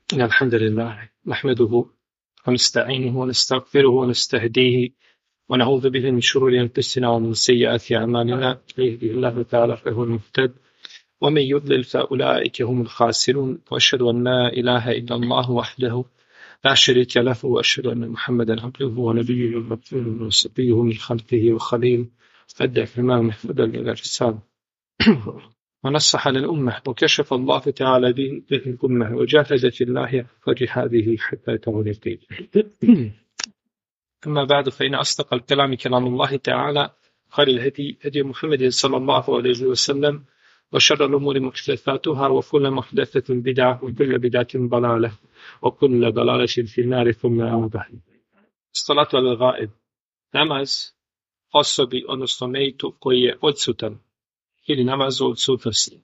إن الحمد لله نحمده ونستعينه ونستغفره ونستهديه ونعوذ به من شرور أنفسنا ومن سيئات أعمالنا. من يهده الله تعالى فهو المهتد ومن يضلل فأولئك هم الخاسرون. وأشهد أن لا إله إلا الله وحده لا شريك له وأشهد أن محمدا عبده ونبيه ورسوله وصفيه من خلقه وخليله أدى الإمام محمد الرسالة ونصح للأمة وكشف الله تعالى به الأمة وجاهد في الله وجهاده حتى أتاه اليقين. أما بعد فإن أصدق الكلام كلام الله تعالى، خير الهدي هدي محمد صلى الله عليه وسلم، وشر الأمور محدثاتها وكل محدثة بدعة وكل بدعة ضلالة وكل ضلالة في النار. ثم أما بعد. الصلاة على الغائب, namaz osobi, odnosno mejtu koji je odsutan ili namaz u odsutnosti.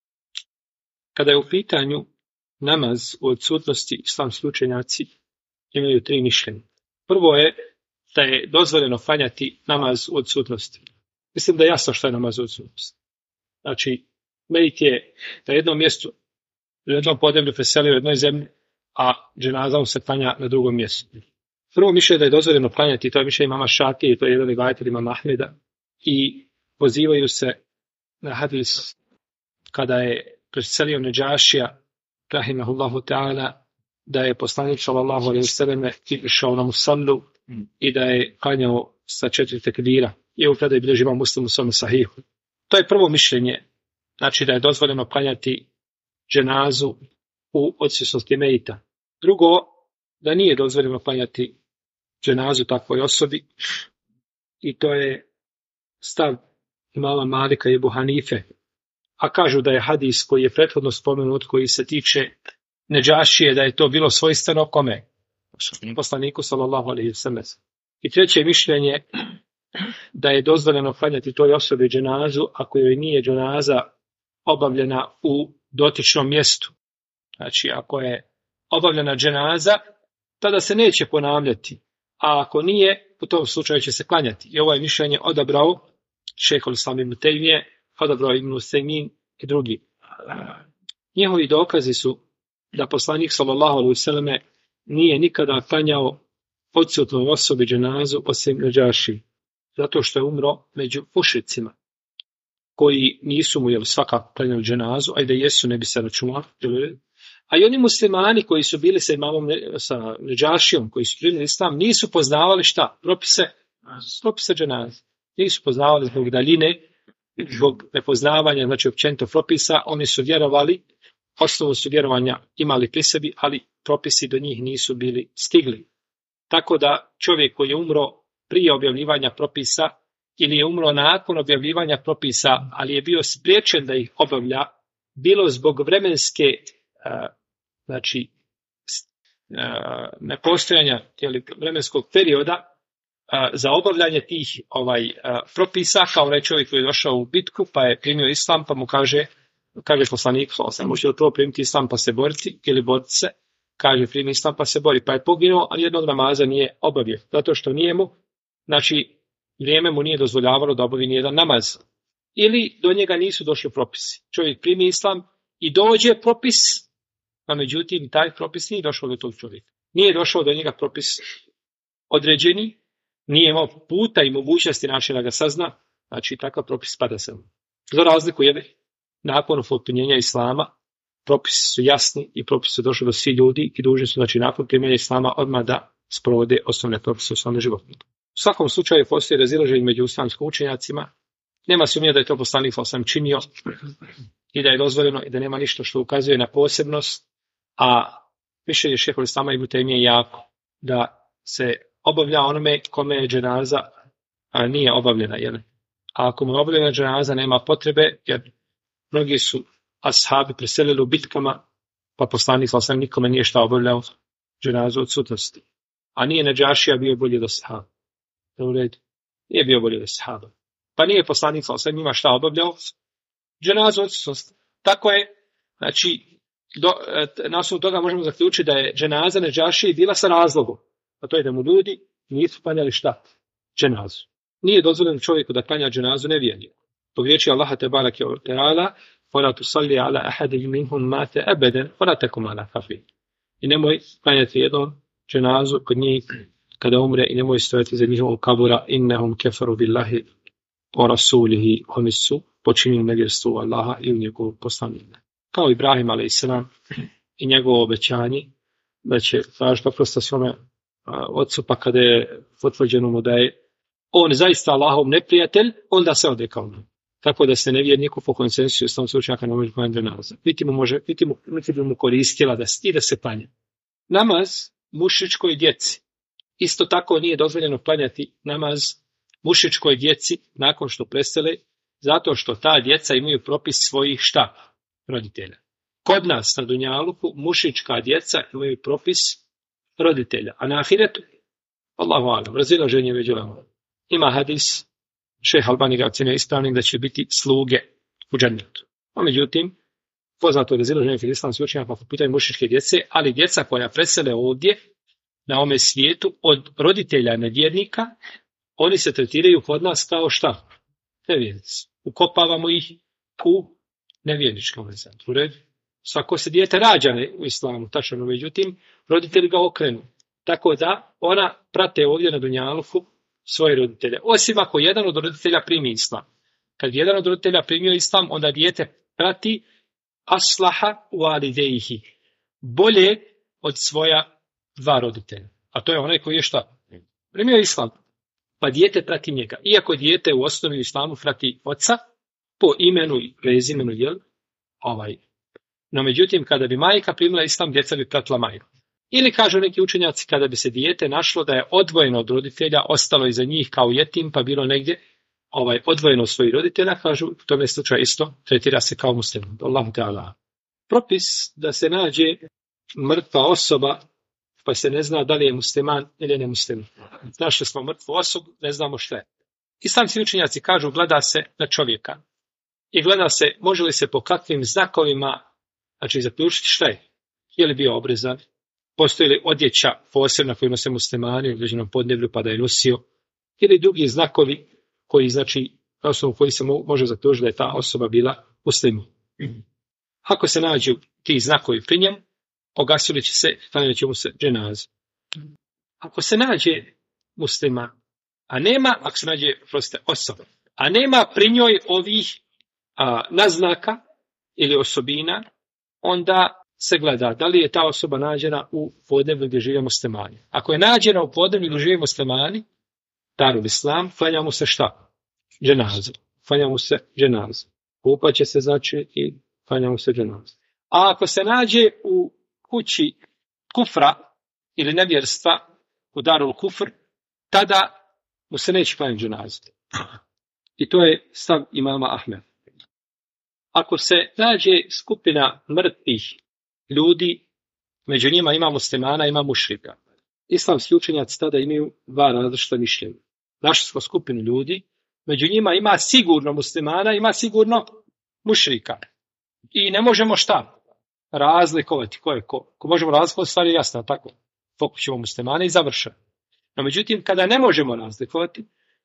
Kada je u pitanju namaz u odsutnosti, islamski učenjaci imaju 3 mišljenja. Prvo je da je dozvoljeno klanjati namaz u odsutnosti. Mislim da je jasno što je namaz u odsutnosti. Znači, mejt je na jednom mjestu, u jednom podneblju preselio u jednoj zemlji, a dženaza mu se klanja na drugom mjestu. Prvo mišljenje da je dozvoljeno klanjati, to je mišljenje imama Šafije, to je jedan rivajat imama Ahmeda, i pozivaju se na hadis kada je preselio Nedžašija, rahimahullahu ta'ala, da je poslanik sallallahu alejhi ve selleme išao na musallu i da je klanjao sa 4 tekbira. I u predaj bilježi imam Muslim u svome sahihu. To je prvo mišljenje, znači da je dozvoljeno klanjati dženazu u odsutnosti mejta. Drugo, da nije dozvoljeno klanjati dženazu takvoj osobi, i to je stav imama Malika i Ebu Hanife. A kažu da je hadis koji je prethodno spomenut, koji se tiče Nedžašije, da je to bilo svojstveno kome? Poslaniku sallallahu alejhi ve sellem. I treće mišljenje, da je dozvoljeno klanjati toj osobi dženazu ako joj nije dženaza obavljena u dotičnom mjestu. Znači, ako je obavljena dženaza, tada se neće ponavljati, a ako nije, u tom slučaju će se klanjati. I ovo je mišljenje odabrao šejhul Islam ibn Tejmije, odabrao Ibn Usejmin i drugi. Njihovi dokazi su da poslanik sallallahu alejhi ve selleme nije nikada klanjao odsutnoj osobi dženazu osim Nedžaši, zato što je umro među mušricima koji nisu mu svakako klanjali dženazu, a i da jesu ne bi se računali. A i oni muslimani koji su bili sa Nedžašijom, koji su primili islam, nisu poznavali šta? Propise dženaze. Nisu poznavali zbog daljine, zbog nepoznavanja, znači općenito propisa. Oni su vjerovali, osnovu su vjerovanja imali pri sebi, ali propisi do njih nisu bili stigli. Tako da čovjek koji je umro prije objavljivanja propisa ili je umro nakon objavljivanja propisa, ali je bio spriječen da ih obavlja, bilo zbog vremenske nepostojanja vremenskog perioda za obavljanje tih propisa, kao onaj čovjek koji je došao u bitku pa je primio islam, pa mu kaže poslanik, možete li to primiti islam pa se boriti, ili boriti se, kaže primi islam pa se bori, pa je poginuo, ali jednog namaza nije obavio, zato što nije mu, znači vrijeme mu nije dozvoljavalo da obavi nijedan namaz, ili do njega nisu došli propisi. Čovjek primi islam i dođe propis, a međutim taj propis nije došao do tog čovjeka. Nije došao do njega propis određeni, nije imao puta i mogućnosti načina da ga sazna, znači takav propis pada se. Za razliku je nakon upotpunjenja islama, propisi su jasni i propisi su došli do svih ljudi i dužni su, znači nakon primjenja islama, odmah da sprovode osnovne propise u svom životu. U svakom slučaju postoji razilaženje među islamskim učenjacima. Nema sumnje da je to poslanik sam činio i da je dozvoljeno i da nema ništa što ukazuje na posebnost, a više je šejhul Islama ibn Tejmije jako da se obavlja onome kome je dženaza nije obavljena. Jel? A ako mu je obavljena dženaza, nema potrebe, jer mnogi su ashabi preselili u bitkama, pa poslanik sam nikome nije šta obavljao dženazu odsutnosti. A nije Nedžašija bio bolji od ashaba. Nije bio bolji od ashaba. Pa nije poslanik sam ima šta obavljao dženazu odsutnosti. Tako je, znači, na osnovu toga možemo zaključiti da je dženaza Nedžašije bila sa razlogom. A to je da mu ljudi nisu klanjali šta? Dženazu. Nije dozvoljeno čovjeku da klanja dženazu nevjerniku. Zbog riječi Allaha tebareke ve teala: "Fala tusalli ala ahadin minhum mata abadan, wala takum ala kafir." I nemoj klanjati jednom dženazu kod njih kada umre i nemoj stojati za njihovom kabura innehum kefaru billahi o rasulihi, oni su počinili nevjerstvo Allaha i u njegovog poslanika. Kao Ibrahim a.s. i njegovo obećanje da će tražiti oprosta svome ocu, pa kada je potvrđeno mu da je on zaista Allahov neprijatelj, onda se odrekao mu. Tako da se nevjerniku po konsensusu islamskih učenjaka ne može klanjati dženaza. Niti bi mu koristila da se klanja. Namaz mušičkoj djeci. Isto tako nije dozvoljeno klanjati namaz mušičkoj djeci nakon što presele, zato što ta djeca imaju propis svojih šta? Roditelja. Kod nas na Dunjaluku mušička djeca imaju propis roditelja, a na ahiretu Allahu alam, razilaženje među ulema. Ima hadis, šejh Albani ga ocjenjuje ispravnim da će biti sluge u džennetu. A međutim, poznato je razilaženje kod islamskih učenjaka po pitanju mušičke djece, ali djeca koja presele ovdje na ome svijetu od roditelja nevjernika, oni se tretiraju kod nas kao šta? Nevjernici. Ukopavamo ih u nevjerničkom centru. U redu. Svako se dijete rađa u islamu, tačno, međutim, roditelji ga okrenu. Tako da ona prate ovdje na Dunjaluku svoje roditelje. Osim ako jedan od roditelja primi islam. Kad jedan od roditelja primio islam, onda dijete prati aslaha walidejhi. Bolje od svoja dva roditelja. A to je onaj koji je šta? Primio islam. Pa dijete prati njega. Iako dijete u osnovi u islamu prati oca, po imenu i prezimenu, jel? No međutim, kada bi majka primila islam, djeca bi pratila majku. Ili kažu neki učenjaci, kada bi se dijete našlo da je odvojeno od roditelja, ostalo iza njih kao jetim, pa bilo negdje odvojeno od svojih roditelja, kažu, u tome slučaju isto, tretira se kao musliman. Allahu Teala. Propis da se nađe mrtva osoba, pa se ne zna da li je musliman ili ne musliman. Našli smo mrtvu osobu, ne znamo šta je. Islamski učenjaci kažu, gleda se na čovjeka. I gleda se, može li se po kakvim znakovima, znači zaključiti šta je. Je li bio obrezan? Postoji li odjeća posebna koju nose muslimani u određenom podneblju pa da je nosio? Ili drugi znakovi koji, znači, na osnovu koji se može zaključiti da je ta osoba bila musliman. Ako se nađu ti znakovi pri njemu, ogasili će se, klanjat će mu se dženaza. Ako se nađe musliman, ako se nađe osoba, a nema pri njoj ovih naznaka ili osobina, onda se gleda da li je ta osoba nađena u podneblju gdje žive muslimani. Ako je nađena u podneblju gdje žive muslimani, Darul Islam, klanja mu se šta? Dženaza. Klanja mu se dženaza. Kupaće se, znači, i klanja mu se dženaza. A ako se nađe u kući kufra ili nevjerstva, u Darul Kufr, tada mu se neće klanjati dženaza. I to je stav imama Ahmed. Ako se nađe skupina mrtvih ljudi, među njima ima muslimana, ima mušrika. Islamski učenjaci tada imaju dva različita mišljenja. Našli smo skupinu ljudi, među njima ima sigurno muslimana, ima sigurno mušrika. I ne možemo šta? Razlikovati ko je ko. Ko možemo razlikovati, stvari je jasno, tako. Pokućemo muslimana i završamo. No međutim, kada ne možemo razlikovati,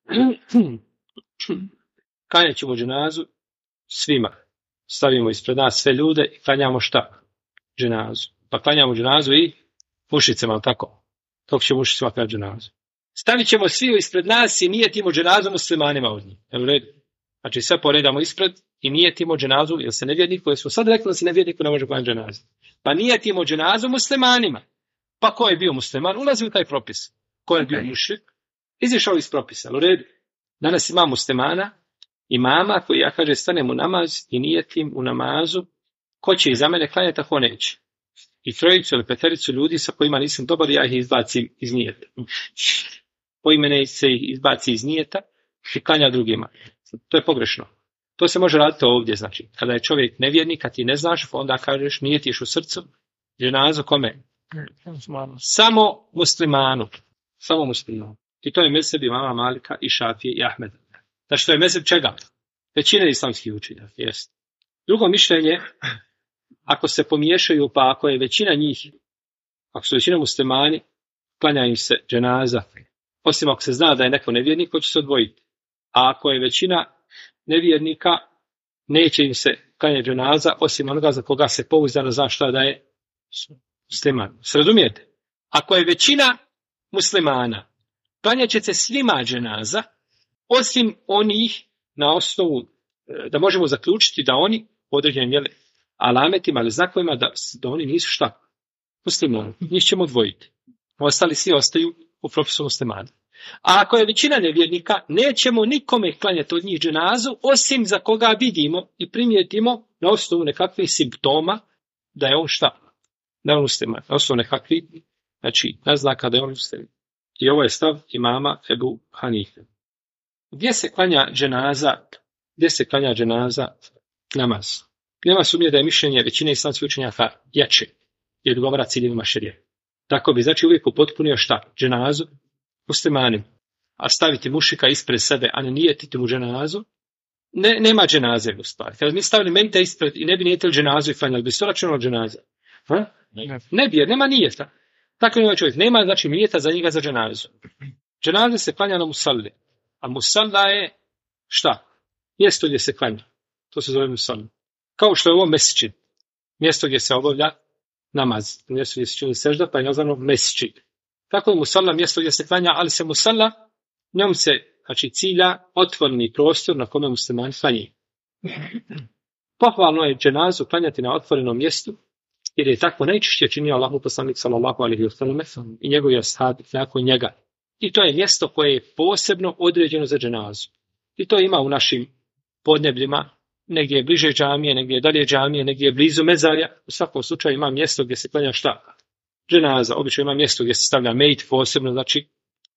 klanjat ćemo dženazu svima. Stavimo ispred nas sve ljude i klanjamo šta? Dženazu. Pa klanjamo dženazu i mušicama, tako? Kako će mušicama klanjati dženazu? Stavit ćemo svi ispred nas i nijetimo dženazu muslimanima od njih. Jel u redu? Znači sve poredamo ispred i nijetimo dženazu, jer se nevjerniku, jer smo sad rekli da se nevjerniku ne može klanjati dženazu. Pa nijetimo dženazu muslimanima. Pa ko je bio musliman? Ulazi u taj propis. Ko je bio mušrik? Izišao iz propisa. Jel u redu? Danas ima muslimana, imama koji ja kaže stanem u namaz i nijetim u namazu, ko će iza mene klanjati, ako neće. I trojicu ili petericu ljudi sa kojima nisam dobar, ja ih izbacim iz nijeta. Po imene se ih izbaci iz nijeta i klanja drugima. To je pogrešno. To se može raditi ovdje, znači. Kada je čovjek nevjernik, a ti ne znaš, onda kažeš nijetiš u srcu, dženazu kome? Samo muslimanu. Samo muslimanu. I to je mezheb imama Malika i Šafije i Ahmeda. Znači to je mezheb čega? Većine islamskih učenjaka, jest. Drugo mišljenje, ako se pomiješaju, pa ako je većina njih, ako su većina muslimani, klanja im se dženaza. Osim ako se zna da je neko nevjernik, ko će se odvojiti. A ako je većina nevjernika, neće im se klanjati dženaza, osim onoga za koga se pouzdano zna šta da je musliman. Se razumijete? Ako je većina muslimana, klanjat će se svima dženaza, osim onih na osnovu, da možemo zaključiti da oni određenim alametima ili znakovima da oni nisu šta? Muslimani. Njih ćemo odvojiti. Ostali svi ostaju u propisu muslimana. A ako je većina nevjernika, nećemo nikome klanjati od njih dženazu, osim za koga vidimo i primijetimo na osnovu nekakvih simptoma da je on šta? Da je on musliman. Na osnovu nekakvih, znači, naznaka da je on musliman. I ovo je stav imama Ebu Hanife. Gdje se klanja dženaza? Namaz. Nema sumnje da je mišljenje većine islamskih učenjaka jače i odgovara ciljevima šerije. Tako bi, znači, uvijek upotpunio šta? Dženazu muslimanim. A staviti mušika ispred sebe, a ne nijetiti mu dženazu, nema dženaze u stvari. Kada mi stavili mente ispred i ne bi nijetili dženazu i klanjali, bi se to računalo dženaze? Ne bi, jer nema nijeta. Tako je čovjek. Nema, znači, nijeta za njega za dženazu. Dženaze se klanja na musalli. A musalla je šta? Mjesto gdje se klanja. To se zove musalla. Kao što je ovo mesdžid. Mjesto gdje se obavlja namaz. Mjesto gdje se čini sežda, pa je nazvano mesdžid. Tako je musalla mjesto gdje se klanja, ali se musalla, njom se, znači, cilja otvoreni prostor na kome muslimani klanjaju. Pohvalno je dženazu klanjati na otvorenom mjestu, jer je tako najčešće činio Allahu poslanik sallallahu alejhi ve sellem i njegovi ashabi nakon njega. I to je mjesto koje je posebno određeno za dženazu. I to ima u našim podnebljima, negdje je bliže džamije, negdje je dalje džamije, negdje je blizu mezarja. U svakom slučaju ima mjesto gdje se klanja šta? Dženaza. Obično ima mjesto gdje se stavlja mejt posebno, znači,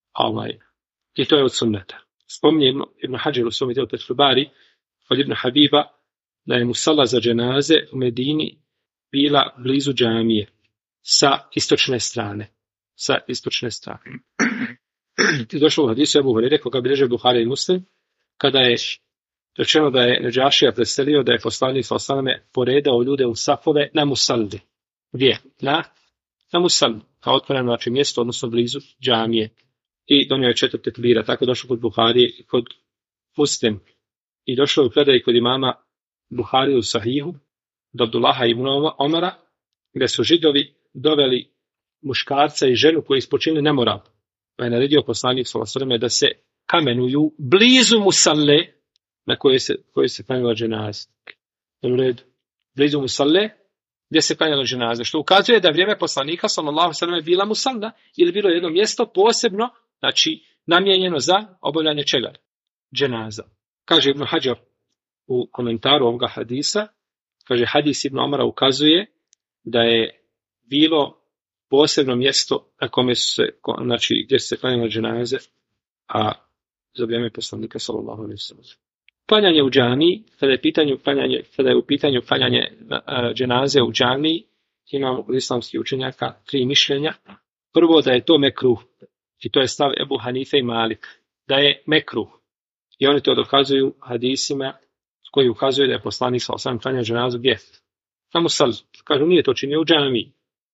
i to je od sunneta. Spominje Ibn Hadžir u svom djelu Fethul Bari od Ibn Habiba da je musalla za dženaze u Medini bila blizu džamije sa istočne strane. Ti došlo u hadisu Ebu Hurajre, koga bilježe Buhari i Muslim, kada je rečeno da je Nedžašija preselio, da je poslanik sallallahu alejhi ve sellem poredao ljude u safove na musalli. Gdje? Na musalli, kao otvoreno, znači, mjesto, odnosno blizu džamije. I donio je 4 tekbira, tako došlo kod Buhari i kod Muslim. I došlo u predaji kod imama Buhari u Sahihu, do Abdullaha ibn Omara, gdje su Židovi doveli muškarca i ženu koji ispočinili nemoral. Pa je naredio poslanik sallallahu alejhi ve sellem da se kamenuju blizu musalle na koje se klanjala dženaza. U redu. Blizu musalle gdje se klanjala dženaza. Što ukazuje da vrijeme poslanika sallallahu alejhi ve sellem je bila musalla ili bilo jedno mjesto posebno, znači, namijenjeno za obavljanje čega? Dženaza. Kaže Ibn Hadžar u komentaru ovoga hadisa, kaže, hadis Ibn Omara ukazuje da je bilo posebno mjesto na kome se, znači, gdje se klanjala dženaze, a za vrijeme poslanika sallallahu alejhi ve sellem. Klanjanje u džamiji, kada je u pitanju klanjanje dženaze u džamiji, imamo kod islamskih učenjaka 3 mišljenja. Prvo, da je to mekruh, i to je stav Ebu Hanife i Malik, da je mekruh. I oni to dokazuju hadisima koji ukazuju da je poslanik sallallahu alejhi ve sellem klanjao dženazu gdje? Na musalli. Kažu, nije to činio u džamiji.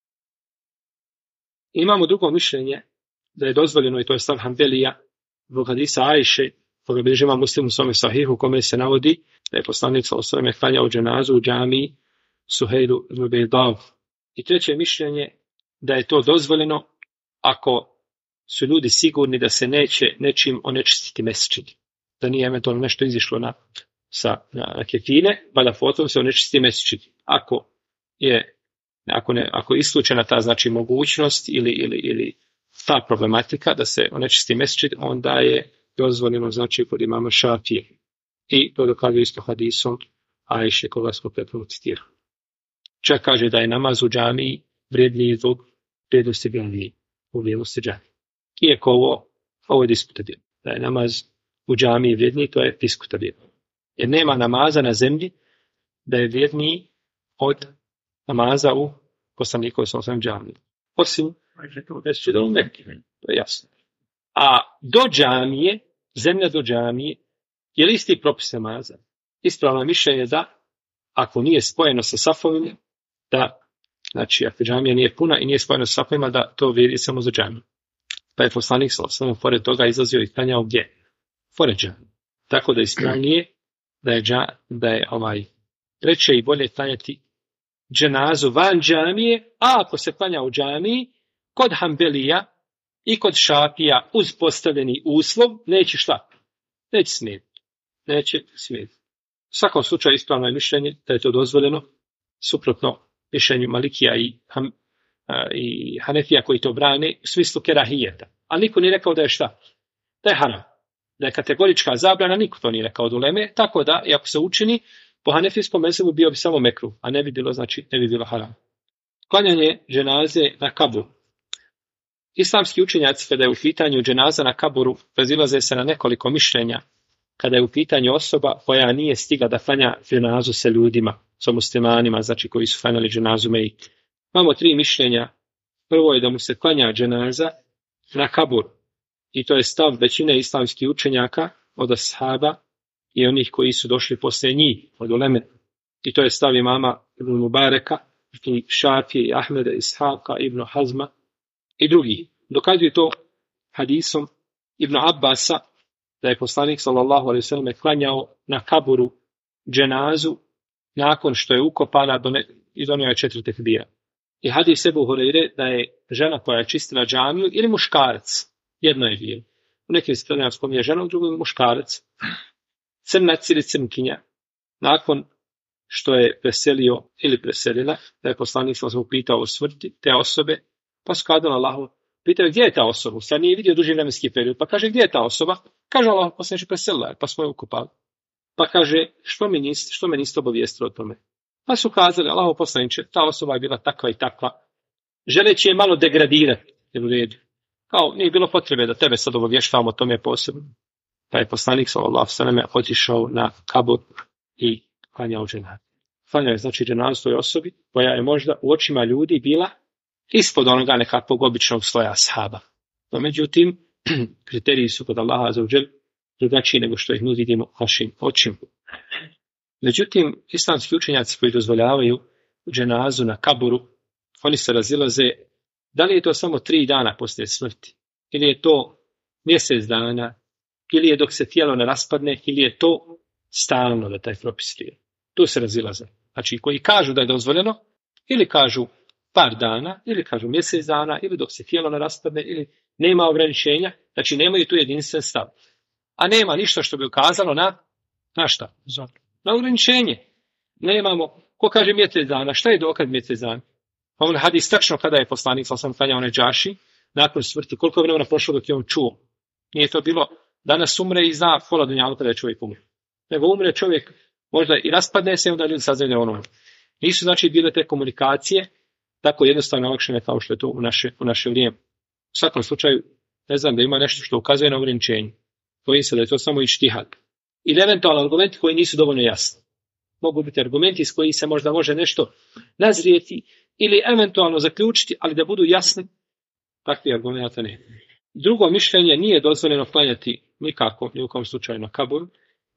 Imamo drugo mišljenje da je dozvoljeno, i to je stav Hanbelija, zbog hadisa Ajše, koga bilježi imam Muslim u svome sahihu, u kome se navodi da je poslanik sallallahu alejhi ve sellem klanjao dženazu u džamiji Suhejlu ibn Bejdav. I treće mišljenje da je to dozvoljeno ako su ljudi sigurni da se neće nečim onečistiti mesdžid. Da nije eventualno nešto izišlo na kefine, pa da potom se onečisti mesdžid. Ako je isključena ta, znači, mogućnost ili ta problematika da se onečisti mesdžid, onda je dozvoljeno, znači, kod imama Šafije. I to dokazuje isto hadisom Ajše, koga smo prethodno citirali. Čak kaže da je namaz u džamiji vrijedniji zbog vrijednosti džamije, u vrijednosti džamije. Iako ovo je diskutabilno. Da je namaz u džamiji vrijedniji, to je diskutabilno. Jer nema namaza na zemlji da je vrijedniji od namaza u poslanikovoj sallallahu alejhi ve sellem džamiji. Osim mesdžida u Mekki, to je jasno. A do džamije, zemlja do džamije, je li isti propis namaza? Ispravno mišljenje je da, ako nije spojeno sa safovima, da, znači, ako džamija nije puna i nije spojeno sa safovima, da to vrijedi samo za džamiju. Pa je poslanik sallallahu alejhi ve sellem pored toga izlazio i klanjao gdje? Pored džamije. Tako da ispravnije da je preče i bolje klanjati dženazu van džamije, a ako se klanja u džamiji, kod Hanbelija i kod Šafija uz postavljeni uslov, neće šta? Neće smijeti. Neće smijeti. U svakom slučaju ispravno je mišljenje da je to dozvoljeno, suprotno mišljenju Malikija i Hanefija koji to brane u smislu kerahijeta. Ali niko nije rekao da je šta? Da je haram. Da je kategorička zabrana, niko to nije rekao od uleme, tako da, i ako se učini, po hanefijskom mezhebu bio bi samo mekruh, a ne bi bilo, znači, ne bi bilo haram. Klanjanje dženaze na kaburu. Islamski učenjaci, kada je u pitanju dženaza na kaburu, razilaze se na nekoliko mišljenja, kada je u pitanju osoba koja nije stigla da klanja dženazu sa ljudima, sa muslimanima, znači koji su klanjali dženazu mejit. Imamo 3 mišljenja. Prvo je da mu se klanja dženaza na kaburu. I to je stav većine islamskih učenjaka od ashaba i onih koji su došli poslije njih, od uleme. I to je stav imama Ibn Mubareka, i Šafije, i Ahmeda, Ishaka, Ibn Hazma i drugi. Dokazuje to hadisom Ibn Abbasa, da je poslanik sallallahu alejhi ve sellem klanjao na kaburu dženazu nakon što je ukopana i donio je 4 tekbira. I hadis Ebu Hurajre da je žena koja je čistila džamiju ili muškarac, jedno je bilo. U nekim stranama spominje žena, u drugom muškarac, crnac ili crnkinja, nakon što je preselio ili preselila, da je poslanik sallallahu upitao o smrti te osobe, pa su kazali Allahu, pitaju gdje je ta osoba, sad nije vidio duži vremenski period, pa kaže gdje je ta osoba, kaže Allah, poslanik preselila, pa smo je ukopali. Pa kaže, što me niste obavijestili o tome? Pa su kazali, Allahu poslaniče, ta osoba je bila takva i takva, želeći je malo degradirati, jer u redu. Kao, nije bilo potrebe da tebe sad obavještavamo o tome posebno. Pa je poslanik sallallahu alejhi ve sellem otišao na kabur i klanjao dženazu. Klanjao je znači dženazu toj osobi koja je možda u očima ljudi bila ispod onoga nekakvog običnog sloja ashaba. No, međutim, kriteriji su kod Allaha azza wa džel drugačiji nego što ih mi vidimo našim očima. Međutim, islamski učenjaci koji dozvoljavaju dženazu na kaburu, oni se razilaze da li je to samo 3 dana poslije smrti, ili je to mjesec dana, ili je dok se tijelo ne raspadne, ili je to stalno da taj propis je. Tu se razilaze. Znači, koji kažu da je dozvoljeno, ili kažu par dana, ili kažu mjesec dana, ili dok se tijelo ne raspadne, ili nema ograničenja, znači nemaju tu jedinstven stav. A nema ništa što bi ukazalo na šta? Na ograničenje. Nemamo, ko kaže mjesec dana, šta je dokaz mjesec dana? Pa on hadis tačno kada je poslanik sallallahu klanjao Nedžaši, nakon smrti, koliko je vremena prošlo dok je on čuo. Nije to bilo danas umre i zna pola dunjalu kada je čovjek umre. Nego umre čovjek, možda i raspadne se, onda ljudi saznaju da ono. Nisu znači bile te komunikacije tako jednostavno olakšene kao što je to u naše vrijeme. U svakom slučaju, ne znam da ima nešto što ukazuje na ograničenje. Bojim se da je to samo ištihad. Ili eventualno argumenti koji nisu dovoljno jasni. Mogu biti argumenti s koji se možda može nešto nazrijeti ili eventualno zaključiti, ali da budu jasni, takvi argumenta ne. Drugo mišljenje, nije dozvoljeno klanjati nikako, ni u kom slučaju na kaburu.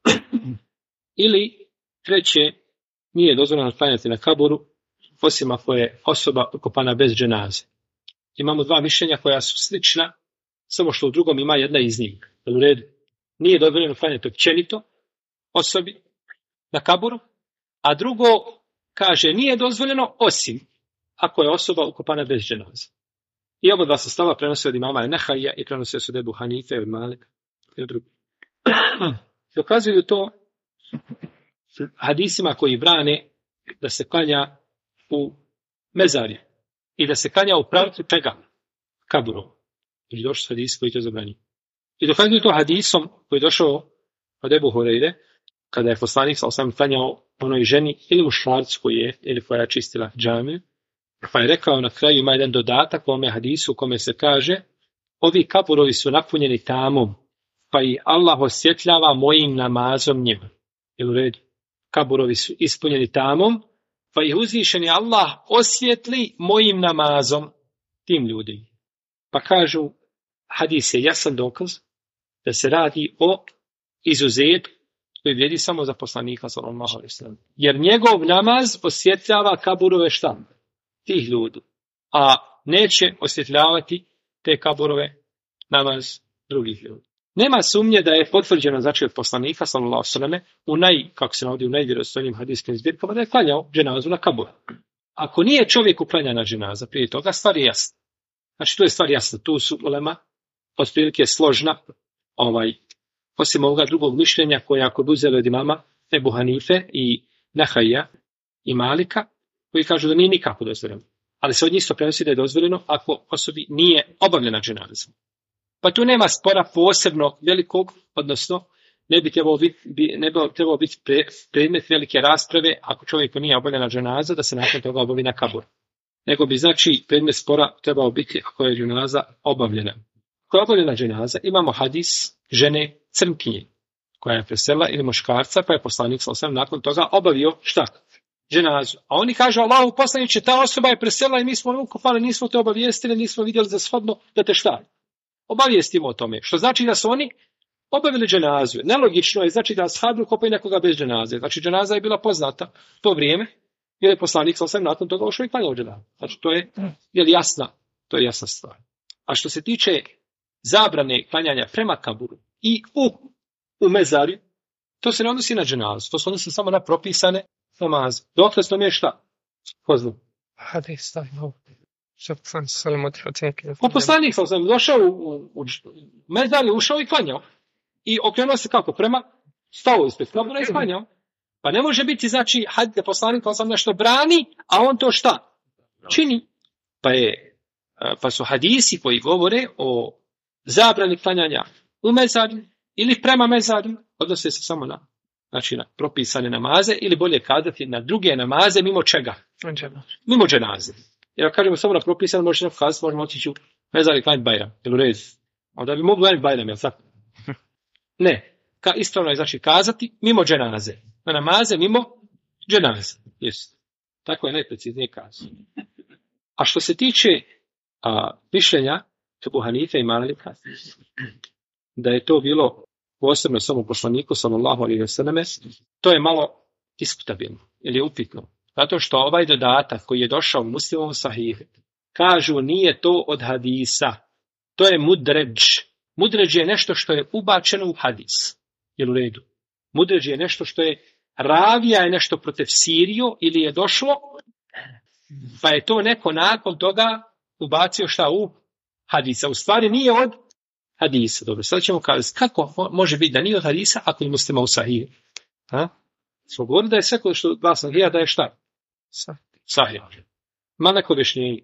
Ili treće, nije dozvoljeno klanjati na kaburu, osim ako je osoba ukopana bez dženaze. Imamo 2 mišljenja koja su slična, samo što u drugom ima jedna iznimka. U redu, nije dozvoljeno klanjati općenito osobi na kaburu, a drugo kaže nije dozvoljeno osim ako je osoba ukopana bez dženaze. I oba 2 stava prenose od imama Nehaija i prenose od Ebu Hanife i od Malika i od drugih. Dokazuju to hadisima koji brane da se klanja u mezarje i da se klanja u pravcu čega? Kaburu. Ili došli su hadisi koji to zabranjuju. I dokazuju to hadisom koji je došao od Ebu Hurajre, kada je poslanik sallallahu klanjao onoj ženi ili muškarcu koja je čistila džamiju, pa je rekao na kraju, ima jedan dodatak u ovome hadisu u kome se kaže, ovi kaburovi su napunjeni tamom, pa i Allah osvjetljava mojim namazom njima. Jel u redu? Kaburovi su ispunjeni tamom, pa ih uzvišeni Allah osvjetli mojim namazom tim ljudima. Pa kažu, hadis je jasan dokaz da se radi o izuzetku koji vrijedi samo za poslanika sallallahu alejhi ve sellem. Jer njegov namaz osvjetljava kaburove šta? Tih ljudi. A neće osvjetljavati te kaburove namaz drugih ljudi. Nema sumnje da je potvrđeno znači od poslanika sallallahu alejhi ve selleme kako se navodi u najvjerodostojnijim hadijskim zbirkama da je klanjao dženazu na kabur. ako nije čovjek uklanjana dženaza prije toga, stvar je jasna. Znači, tu je stvar jasna. Tu su ulema otprilike složna, osim ovoga drugog mišljenja koje ako bi uzeli od imama Ebu Hanife i Nahajja i Malika, koji kažu da nije nikako dozvoljeno. Ali se od njih isto prenosi da je dozvoljeno ako osobi nije obavljena dženaza. Pa tu nema spora posebno velikog, odnosno ne bi trebao biti predmet velike rasprave ako čovjeku nije obavljena dženaza, da se nakon toga obavi na kabur. Nego bi, znači, predmet spora trebao biti ako je dženaza obavljena. Ako je obavljena dženaza, imamo hadis žene crnkinje, koja je preselila, ili muškarca, pa je poslanik sallallahu nakon toga obavio šta? Dženazu. A oni kažu, Allahu poslaniče, ta osoba je preselila i mi smo ukopali, nismo te obavijestili, nismo vidjeli za shodno da te šta? Obavijestimo o tome. Što znači da su oni obavili dženazu. Nelogično je, znači da ashabi ukopaju nekoga bez dženaze. Znači dženaza je bila poznata to vrijeme, jer je poslanik sallallahu nakon toga ušao i klanjao dženazu. Znači to je jasna, to je jasna stvar. A što se tiče zabrane klanjanja prema kaburu i u mezari, to se ne odnosi na dženazu, to se odnosi samo na propisane namaze. Dokle s tom je šta? Ko zna? Hadis, da imamo. Poslanik sam došao u mezar i ušao i klanjao. I okrenuo se kako? Prema stavu ispred kabura i klanjao. Pa ne može biti, znači, hajde, poslanik sam nešto brani, a on to šta? Čini. Pa su hadisi koji govore o zabrani klanjanja u mezaru ili prema mezaru, odnose se samo na propisane namaze, ili bolje kazati na druge namaze mimo čega? Mimo dženaze. Jer kažemo samo na propisane, možemo kazati, možemo otići u mezar i klanjati Bajram, ili u rez. Onda bi mogli klanjati Bajram, jel tako? Ne. Ispravno je, znači, kazati mimo dženaze. Na namaze mimo dženaze. Jest. Tako je najpreciznije kazati. A što se tiče mišljenja Ebu Hanife i Malika, da je to bilo posebno samo poslaniku sallallahu alejhi ve selleme, to je malo diskutabilno ili upitno. Zato što ovaj dodatak koji je došao u Muslimovom sahihu, kažu nije to od hadisa. To je mudređ. Mudređ je nešto što je ubačeno u hadis. Jel u redu? Mudređ je nešto što je ravija je nešto protefsirio ili je došlo, pa je to neko nakon toga ubacio šta u hadisa. U stvari nije od hadisa. Dobro, sad ćemo kazati kako može biti da nije od hadisa ako je Muslima u sahihu. Smo govorili da je sve što glasno hija da je šta? Sahih. Ma neko objašnjenje.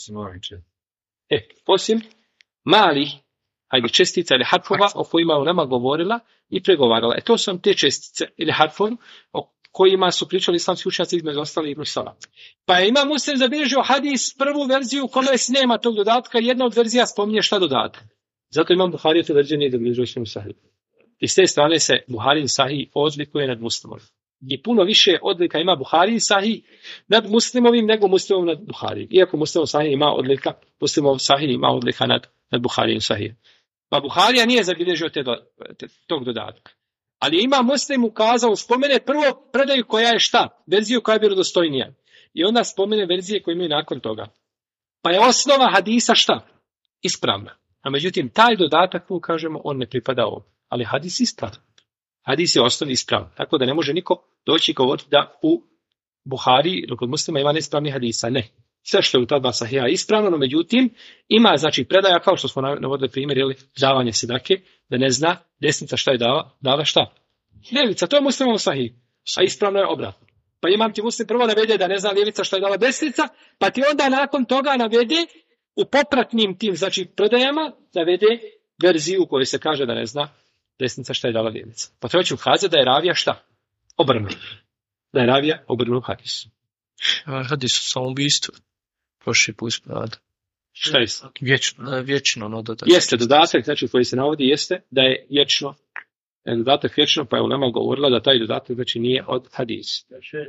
Osim malih čestica ili harfova o kojima je nama govorila i pregovarala. To su te čestice ili harfovi o kojima su pričali islamski učenjaci između ostali Ibn Salah. Pa je Imam Muslim zabilježio hadis, prvu verziju u kome nema tog dodatka, jedna od verzija spominje šta dodatak. Zato Imam Buhari te verzije nije zabilježio svojom sahih. I s te strane se Buharin sahih odlikuje nad Muslimom. I puno više odlika ima Buharin sahih nad Muslimovim nego Muslimov nad Buharim. Iako Muslimov sahih ima odlika, Muslimov sahih ima odlika nad Buharin sahih. Pa Buharija nije zabilježio tog dodatka. Ali ima Muslim ukazao, spomene prvo predaju koja je šta? Verziju koja je vjerodostojnija. I onda spomene verzije koje imaju nakon toga. Pa je osnova hadisa šta? Ispravna. A međutim, taj dodatak, kažemo, on ne pripada ovom. Ali hadis ispravan. Hadis je osnovni ispravan. Tako da ne može niko doći i govoriti da u Buhari, dok od Muslima ima neispravni hadisa. Ne. Sve što je u ta dva sahija ispravno, no međutim, ima, znači, predaja, kao što smo navodili primjer, ili davanje sedake, da ne zna desnica šta je dala šta. Ljevica, to je Muslimov sahih, a ispravno je obratno. Pa Imam ti Muslim prvo navede da ne zna ljevica šta je dala desnica, pa ti onda nakon toga navede u popratnim tim, znači, predajama, navede verziju u kojoj se kaže da ne zna desnica šta je dala ljevica. Pa treba ću ukazati da je ravija šta? Obrnuto. Da je ravija obrnuto hadisu. Hadis o samoubistvu. Prošli put sprada. Šta je? Vječno, no dodatak. Jeste, dodatak, znači koji se navodi jeste da je vječno. Dodatak vječno, pa je ulema govorila da taj dodatak znači nije od hadisa.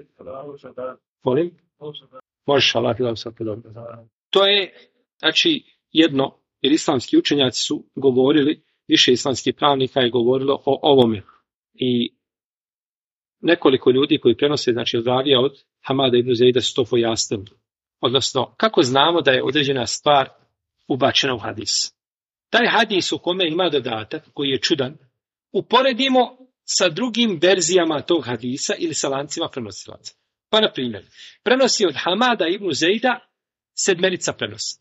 Molim? Možeš, Allah ti sad podobno. To je, znači, jedno, jer islamski učenjaci su govorili, više islamskih pravnika je govorilo o ovome. I nekoliko ljudi koji prenose, znači, od ravija od Hamada ibn Zejda su to pojasnili. Odnosno, kako znamo da je određena stvar ubačena u hadis? Taj hadis u kome ima dodatak, koji je čudan, uporedimo sa drugim verzijama tog hadisa ili sa lancima prenosilaca. Pa, na primjer, prenosi od Hamada ibn Zejda 7 prenosi.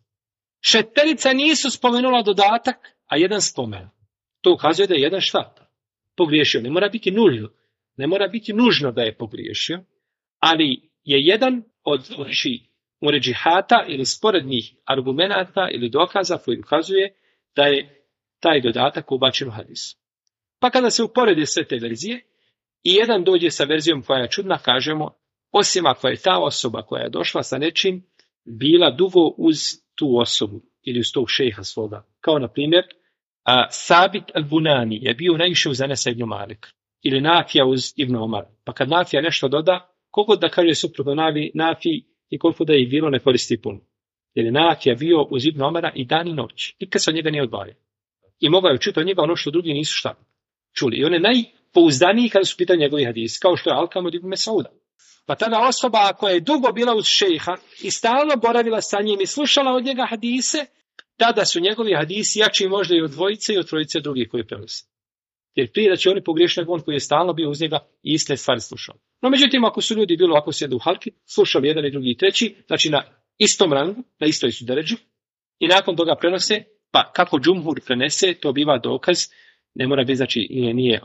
6 nisu spomenula dodatak, a 1 spomenu. To ukazuje da je 1 šta? Pogriješio. Ne mora biti nužno. Ne mora biti nužno da je pogriješio, ali je 1 od uređihata ili sporednih argumenata ili dokaza koji ukazuje da je taj dodatak ubačen u hadisu. Pa kada se uporedi sve te verzije i 1 dođe sa verzijom koja je čudna, kažemo, osim ako je ta osoba koja je došla sa nečim bila dugo uz tu osobu ili uz tog šejha svoga. Kao na primjer, Sabit al-Bunani je bio najviše uz Enesa ibn Malika ili Nafija uz Ibn Omar. Pa kad Nafija nešto doda, koliko da kaže suprotno Nafiji i koliko da je bilo ne koristi puno. Jer je Nafija bio uz Ibn Omara i dan i noć. Nikad se od njega nije odvajao. I mogao je čuti od njega ono što drugi nisu šta čuli. I on je najpouzdaniji kada su pitanje njegovi hadisi, kao što je Alkam od Ibn Mesauda. Pa tada osoba koja je dugo bila uz šejha i stalno boravila sa njim i slušala od njega hadise, tada su njegovi hadisi jači možda i od 2 i od 3 drugih koji prenose. Jer prije da će oni pogriješiti nego on koji je stalno bio uz njega i iste stvari slušao. No međutim, ako su ljudi bilo, ako sjede u halki, slušali 1 i 2 i 3, znači na istom rangu, na istoj su deređu, i nakon toga prenose, pa kako džumhur prenese, to biva dokaz, ne mora biti, znači nije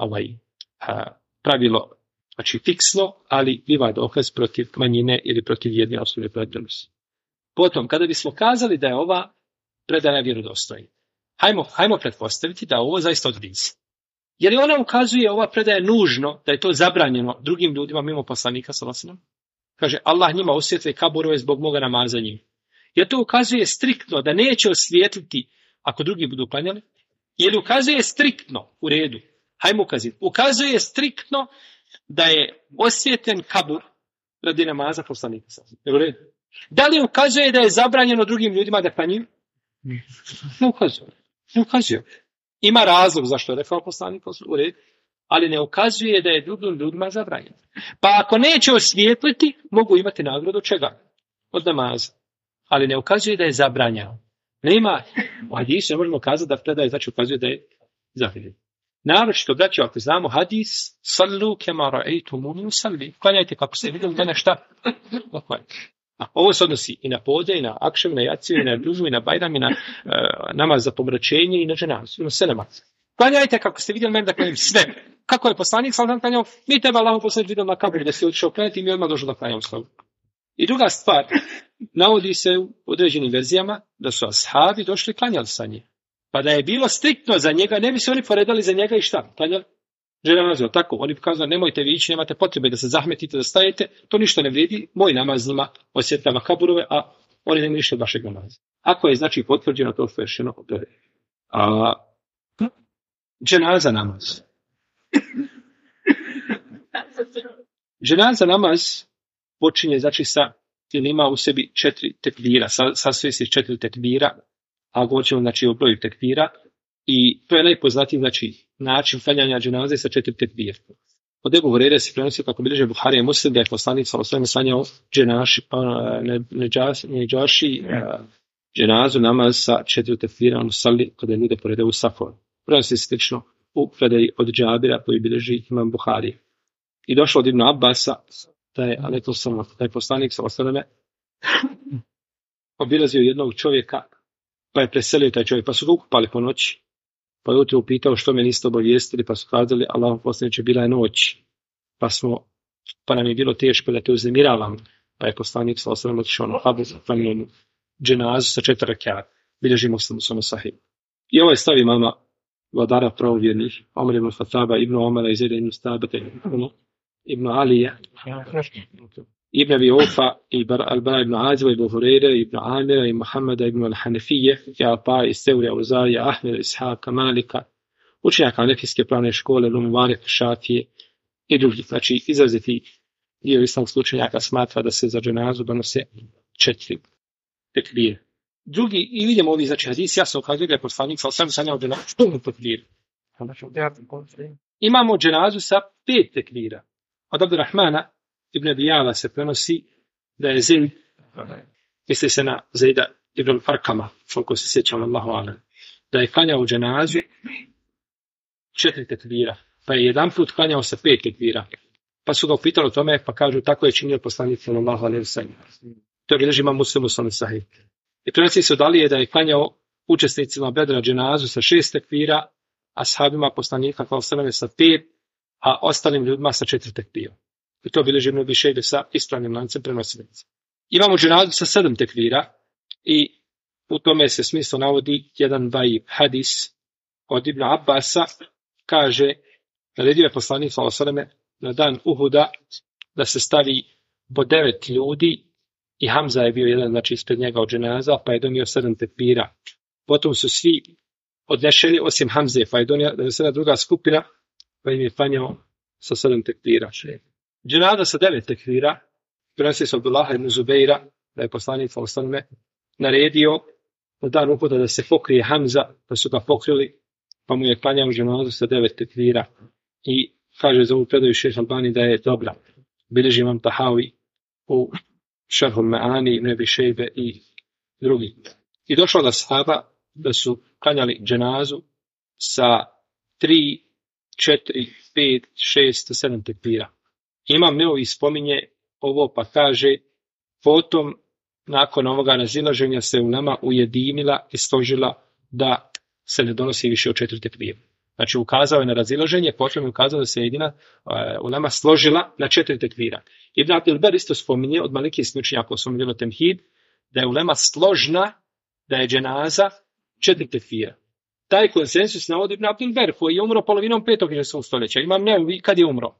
pravilo, znači fiksno, ali biva dokaz protiv manjine ili protiv jedne osobe prenosi. Potom, kada bismo kazali da je ova predaja vjerodostojna, hajmo pretpostaviti da ovo zaista od hadisa. Jer ona ukazuje, ova predaja nužno, da je to zabranjeno drugim ljudima mimo poslanika sallallahu alejhi ve sellem. Kaže, Allah njima osvijetli kaburove zbog moga namaza njim. Jer to ukazuje striktno da neće osvijetliti ako drugi budu klanjali. Jer ukazuje striktno, u redu, hajmo ukaziti, ukazuje striktno da je osvjetljen kabur radi namaza poslanika sallallahu alejhi ve sellem. Da li ukazuje da je zabranjeno drugim ljudima da klanjaju? Ne ukazuje. Ima razlog zašto je rekao poslanik u redu, ali ne ukazuje da je drugim ljudima zabranjeno. Pa ako neće osvijetliti, mogu imati nagradu od čega? Od namaza. Ali ne ukazuje da je zabranjeno. Nema, u hadisu ne možemo kazati da predaje, znači ukazuje da je zabranjeno. Naročito, braćo, ako znamo hadis, sallu kema ra'aytumuni usalli. Klanjajte kako ste vidjeli mene šta? Ovo se odnosi i na podne, i na akšev, i na jaciju, i na dužu, i na bajram, i na namaz za pomračenje, i na ženazu, i na sve namaze. Klanjajte kako ste vidjeli mene da klanjam sve. Kako je poslanik sallallahu klanjao, mi tebe Allahu poslanik vidjeli na kaburu da si otišao klanjati i mi odmah došli da klanjamo slavu. I druga stvar, navodi se u određenim verzijama da su ashabi došli klanjali sa njim. Pa da je bilo striktno za njega, ne bi se oni poredali za njega i šta? Klanjali? Ženazu, tako, oni pokazali, nemojte vi ići, nemate potrebe da se zahmetite, da stajete, to ništa ne vrijedi, moj namaz njima osvjetljava kaburove, a oni nemaju ništa od vašeg namaza. Ako je, znači, potvrđeno to što je rečeno, dženaza namaz. Dženaza namaz počinje, znači, ili ima u sebi 4 tekbira, sastoji se 4 tekbira, a govorit ćemo, znači, o broju tekbira, i to je najpoznatiji, znači, način klanjanja dženaze sa 4 tekbira. Od Ebu Hureyre se prenosi kako bilježe Buharija i Muslim da je poslanik sallallahu alejhi ve sellem klanjao Neđaši dženazu namaz sa 4 tekbira, on sali kada ljude porede u safor. Prenosi se slično u predaji od Džabira koji bilježi imam Buharija. I došlo od Ibn Abbasa da je poslanik sallallahu alejhi ve sellem obilazio jednog čovjeka, pa je preselio taj čovjek, pa su ga ukupali po noći. Pa je utro upitao što me niste obavijestili, pa su kazali Allahov poslaniče, bila je noć, pa nam je bilo teško da te uznemiravamo. Pa je poslanik sallallahu alejhi ve sellem otišao na kabur za klanjanje dženazu sa 4 rekata. Bilježi Muslim u svom Sahih. I ovo je stav imama vladara pravovjernih, Omer ibn Khattaba, Ibn Omara, Zaid ibn Stabata, Ibn Alija, Ibn Abi Ufa, Al-Bara ibn Aziva, Ibn Hureyre, Ibn Amira, i Muhammeda ibn Al-Hanefije, i Ata, i Seurija, Uzarija, Ahmed, Ishaka, Malika, učenjaka Hanefijske pravne škole, Lumarek, Šafije i drugi. Znači, izraziti dio islamskih učenjaka smatra da se za dženazu donose 4 tekbire. Drugi, i vidimo ovdje, znači, hadis jasno ukazuje da je poslanik sallallahu alejhi ve sellem dženazu što tekbire. Imamo dženazu sa 5 tekbira. Od Abdurrahmana ibn Abijala se prenosi da je Zaid, misli se na Zaida ibn Farkama, koliko se sjećam, Allahu alem, da je klanjao dženazu 4 tekbira, pa je jedan put klanjao sa 5 tekbira, Pa su ga upitali o tome, pa kažu tako je činio poslanik sallallahu alejhi ve sellem. To bilježi Imam Muslim u svome Sahih. I prenosi se od Alije da je klanjao učesnicima Bedra dženazu sa 6 tekbira, ashabima poslanika sallallahu alejhi ve sellem sa 5, a ostalim ljudima sa 4 tekbira. I to bilježi Ibn Abi Šejbe sa ispravnim lancem prenosilaca. Imamo dženazu sa 7 tekbira i u tome se smislo navodi jedan daif hadis od Ibn Abbasa, kaže, naredio je poslanik sallallahu alejhi ve sellem na dan Uhuda da se stavi po 9 ljudi i Hamza je bio jedan, znači ispred njega od dženaza, pa je donio 7 tekbira. Potom su svi odnešeni osim Hamze, pa je donesena druga skupina, pa im je klanjao sa 7 tekbira. Dženaza sa 9 tekbira, prenosi se od Abdullaha ibn Zubeira, da je poslanik sallallahu alejhi ve sellem naredio na dan Uhuda da se pokrije Hamza, pa su ga pokrili, pa mu je klanjao dženazu sa 9 tekbira. I kaže za ovu predaju Šejh Albani da je dobra. Bilježi Imam Tahawi u Šerhul Me'ani, Ibn Abi Šejbe i drugi. I došlo da sahaba da su klanjali dženazu sa 3, 4, 5, 6, 7 tekbira. Imam Neovi spominje ovo pa kaže, potom nakon ovoga razilaženja se ulema ujedinila i složila da se ne donosi više od 4 tekbira. Znači ukazao je na razilaženje, potom je ukazao da se jedina ulema složila na 4 tekbira. Ibn Abdul Ber isto spominje od malikijskih učenjaka u svom djelu Temhid da je ulema složna da je dženaza 4 tekbira. Taj konsensus navodi Ibn Abdul Ber koji je umro polovinom 5. hidžretskog stoljeća. Imam Neovi kad je umro?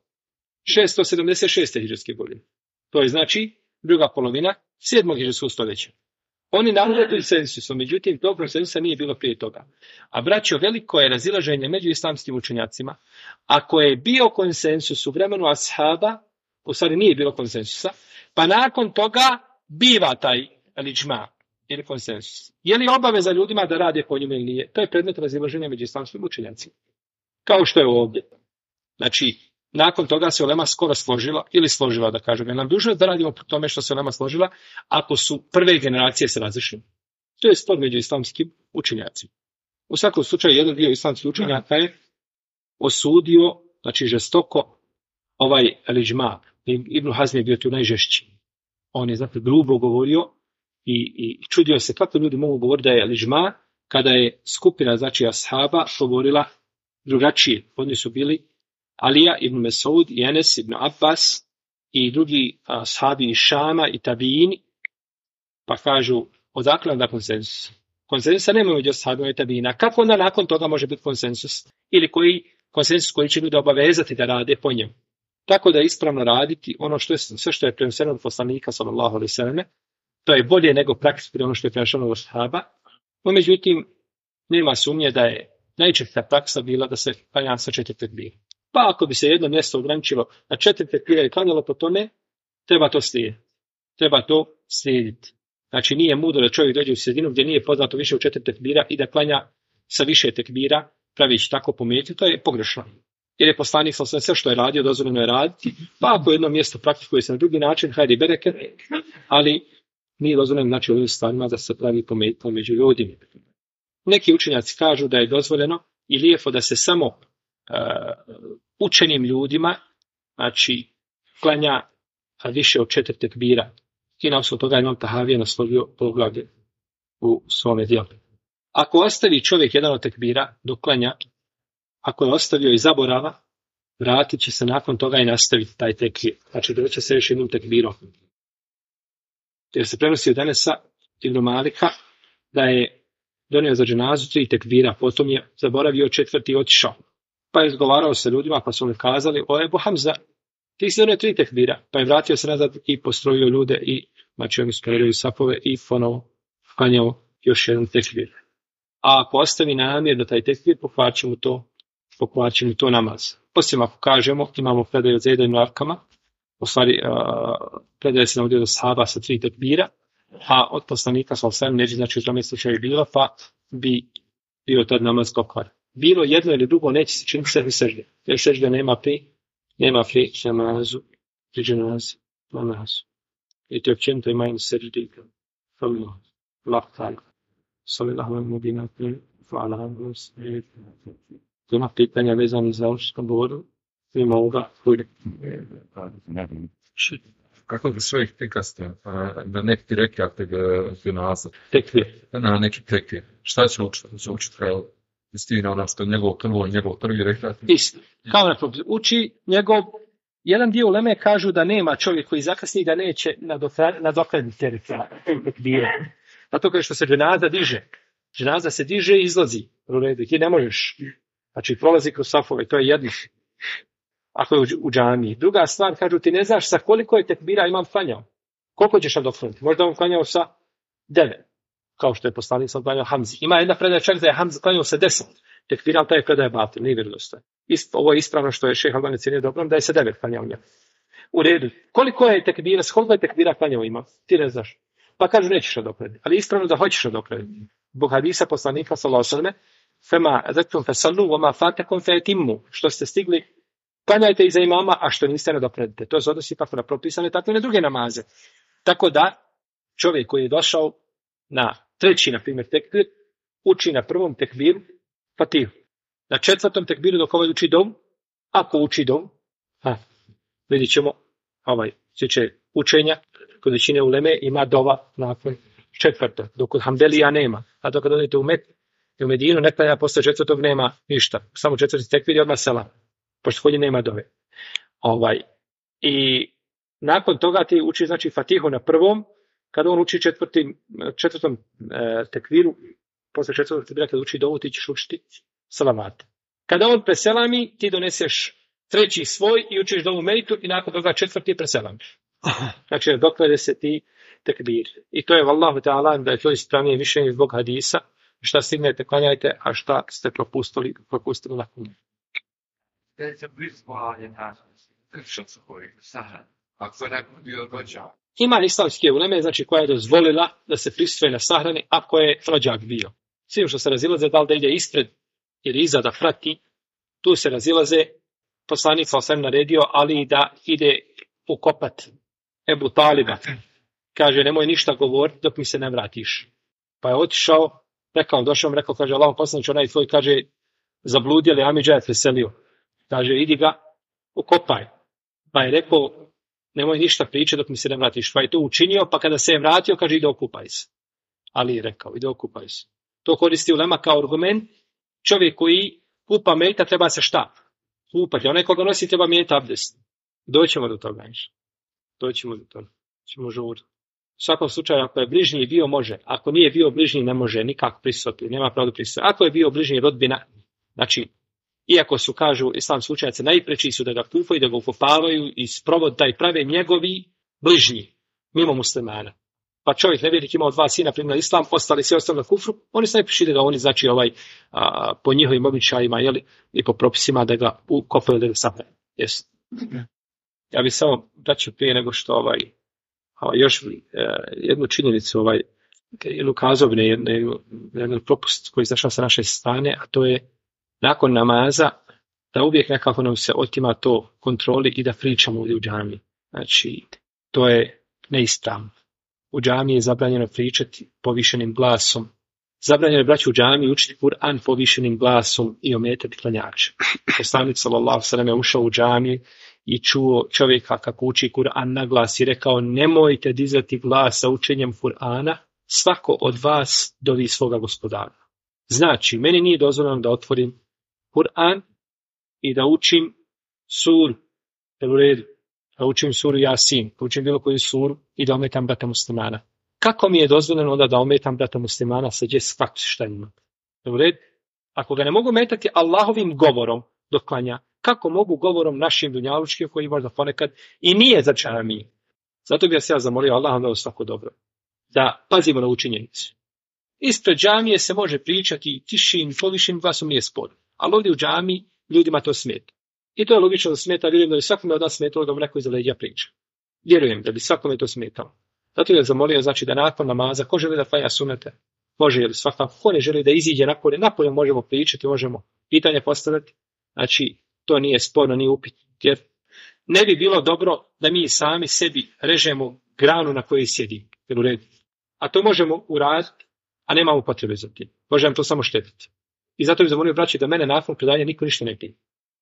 676. hidžretske godine. To je znači druga polovina 7. hidžretskog stoljeća. Oni navode konsensusom, međutim, tog konsensusa nije bilo prije toga. A braćo, veliko je razilaženje među islamskim učenjacima. Ako je bio konsensus u vremenu ashaba, u stvari nije bilo konsensusa, pa nakon toga biva taj iđma ili konsensus. Je li obaveza ljudima da rade po njima ili nije? To je predmet razilaženja među islamskim učenjacima. Kao što je ovdje. Znači, nakon toga se ulema skoro složila, ili složila da kažem, jer nam dužnost da radimo po tome što se ulema složila, ako su prve generacije se razišli. To je spor među islamskim učenjacima. U svakom slučaju, jedan dio islamskih učenjaka je osudio, znači žestoko, ovaj iđma. Ibn Hazm je bio tu najžešći. On je, znate, grubo govorio i čudio se kako ljudi mogu govoriti da je iđma kada je skupina, znači ashaba, govorila drugačije. Oni su bili Alija ibn Mesaud i Enes ibn Abbas i drugi ashabi iz Šama i Tabijini, pa kažu, odakle onda konsensus? Konsensusa nema među ashabima i Tabijina. Kako onda nakon toga može biti konsensus? Ili konsensus koji će ljudi obavezati da rade po njemu? Tako da je ispravno raditi ono što je, sve što je preneseno od poslanika, sallallahu alejhi ve selleme, to je bolje nego praktično ono što je preneseno od ashaba. No, međutim, nema sumnje da je najčešća praksa bila da se klanja sa 4 tekbira. Pa ako bi se jedno mjesto ograničilo na 4 tekbira i klanjalo po tome, treba to slijediti. Treba to slijediti. Znači nije mudro da čovjek dođe u sredinu gdje nije poznato više od 4 tekbira i da klanja sa više tekbira, pravići tako pomijeti, to je pogrešno. Jer je poslanik sve što je radio, dozvoljeno je raditi, pa ako jedno mjesto praktikuje se na drugi način, hajde bereket, ali nije dozvoljeno znači u ovim stvarima da se pravi pomijeti među ljudima. Neki učenjaci kažu da je dozvoljeno i lijepo da se samo učenim ljudima, znači klanja više od 4 tekbira. I na osnovu toga Imam Tahavija naslovio poglavlje u svome djelu. Ako ostavi čovjek jedan od tekbira dok klanja, ako je ostavio i zaborava, vratit će se nakon toga i nastaviti taj tekbir. Znači doće se još jednom tekbirom. Jer se prenosi od Enesa ibn Malika da je donio za dženazu 3 tekbira, potom je zaboravio 4. otišao. Pa je izgovarao sa ljudima, pa su mu kazali, o Ebu Hamza, ti si donio 3 tekbira, pa je vratio se nazad i postrojio ljude i znači oni su kreirali sapove i ponovo klanjao još jedan tekbir. A ako ostavi namjerno taj tekbir, pokvarit će mu to namaz. Osim ako kažemo, imamo predaju od Zejda ibn Arkama, u stvari predaje se navodio do sahaba sa 3 tekbira, a od poslanika sa osam neđe, znači u tome slučaju bilo, pa bi bio tad namaz pokvar. Bilo jedno ili drugo, neće se činiti sebi sežde. Jer sežde nema pri namazu, pri dženazi, namazu. I to je općenito imaju sežde. Sallallahu alaihi wa sallam. Ima pitanja vezani za ovo što sam govorio. Ima ovoga. Budi. Kako bi svojih tekasta, da nek ti rekat dženaza, Tekvir. na neki tekvir, šta će učiti kao istina ono što njegov prvi rekat? Isto. Kao na propis. Uči njegov, jedan dio uleme kažu da nema čovjek koji zakasni da neće nadoknaditi tekvire. Zato kao što se dženaza diže. Dženaza se diže i izlazi. U redu. Ti ne možeš. Znači prolazi kroz safove. To je jednih. Ako je u džamiji. Druga stvar, kažu ti ne znaš sa koliko je tekbira imam klanjao. Koliko ćeš nadoknaditi? Možda on klanjao sa 9. Kao što je poslanik sam klanjao Hamzi. Ima jedna predaja čak da je Hamza klanjao sa 10. Tekbira, ali taj predaja batil, nije vjerodostojan. Ovo je ispravno što je šejh Albani cijenio dobro, da je sa 9 klanjao njega. U redu. Koliko je tekbira klanjao ima? Ti ne znaš. Pa kažu nećeš nadoknaditi. Ali ispravno da hoćeš nadoknaditi. Zbog hadisa poslanika sallallahu alejhi ve selleme, fema zaktum fasallu wa ma fatakum fatimmu. Što ste stigli, klanjajte iza imama, a što niste nadoknadite. To se odnosi kako na propisane, tako i na druge namaze. Tako da čovjek koji je došao na treći, na primjer, tekbir, uči na prvom tekbiru Fatihu. Na četvrtom tekbiru dok ovaj uči dom, ako uči dom, vidit ćemo sjeće učenja, kod većine uleme ima dova nakon četvrtog, dok kod Hamdelija nema. A to kad odete u Medinu, nekada posle četvrtog nema ništa. Samo četvrti tekbir je odmah selam. Pošto kod nema dove. I nakon toga ti uči znači Fatihu na prvom, kada on uči četvrtom tekviru, posle četvrtog tekvira kada uči dovu, ti ćeš učiti salavat. Kada on preselami, ti doneseš treći svoj i učiš dovu meritu i nakon toga četvrti preselamiš. Znači, doklade se ti tekbir. I to je vallahu ta'ala da je to ispravnije mišljenje zbog hadisa. Šta stignete, klanjajte, a šta ste propustili na kunu. Ima islamske uleme, znači koja je dozvolila da se prisustvuje na sahrani ako je rođak bio. Svim što se razilaze, da li da ide ispred ili iza da prati, tu se razilaze, poslanik sam naredio, ali da ide ukopat Ebu Taliba. Kaže, nemoj ništa govoriti dok mi se ne vratiš. Pa je otišao, rekao, kaže, Allah poslanič, onaj tvoj, kaže, zabludio, ali Amidža je preselio. Kaže, idi ga, ukopaj. Pa je rekao, nemoj ništa pričati dok mi se ne vratiš. Pa je to učinio, pa kada se je vratio, kaže, ide okupaj se. Ali je rekao, ide okupaj se. To koristi ulema kao argument. Čovjek koji kupa mejta treba se šta? Kupati. Onaj koga nosi treba mijeniti abdest. Doćemo do toga. Doćemo do toga. Ćemo žuriti. U svakom slučaju, ako je bližnji bio, može. Ako nije bio bližnji, ne može nikako prisustvovati. Nema pravo da prisustvuje. Ako je bio bližnji rodbina, znači, iako su, kažu islamski učenjaci, najpreči su da ga kupaju, da ga ukopavaju i sprovod taj prave njegovi bližnji, mimo muslimana. Pa čovjek nevjernik imao 2 sina, primio islam, ostali sve ostali na kufru, oni se najpreči da ga oni, znači, po njihovim običajima, i po propisima da ga ukopaju, da ga sapraju. Ja bih samo daću prije nego što još jednu činjenicu jednu kazao na jedan propust koji izašao sa naše strane, a to je nakon namaza da uvijek nekako nam se otima to kontroli i da pričamo ovdje u džamiji. Znači, to je neispravno. U džamiji je zabranjeno pričati povišenim glasom. Zabranjeno je braći u džamiji učiti Kur'an povišenim glasom i ometati klanjače. Poslanik sallallahu alejhi ve sellem je ušao u džamiju i čuo čovjeka kako uči Kur'an na glas i rekao, nemojte dizati glas sa učenjem Kur'ana, svako od vas dovi svoga gospodara. Znači, meni nije dozvoljeno da otvorim Kur'an i da učim suru, da učim suru Jasin, da učim bilo koju suru i da ometam brata muslimana. Kako mi je dozvoljeno onda da ometam brata muslimana sa šta ima? Ako ga ne mogu metati Allahovim govorom dok klanja, kako mogu govorom našim dunjalučkim koji možda ponekad i nije za džamiju? Zato bih ja zamolio Allahom da svako dobro. Da pazimo na učinjenicu. Ispred džamije se može pričati tišim, povišim glasom, nije spor. Ali ovdje u džamiji ljudima to smeta. I to je logično da smeta ljudima, da bi svakome od nas smetalo da mu neko iza leđa priča. Vjerujem da bi svakome to smetalo. Zato bih zamolio, znači, da nakon namaza, ko želi da klanja sunete, može, ili svakako, ko ne želi da iziđe napolje možemo pričati, možemo pitanje postaviti. Znači, to nije sporno, nije upitno. Jer ne bi bilo dobro da mi sami sebi režemo granu na kojoj sjedi. A to možemo uraditi, a nemamo potrebe za tim. Može nam to samo štetiti. I zato bih zamolio braći da mene nakon predanja niko ništa ne pita.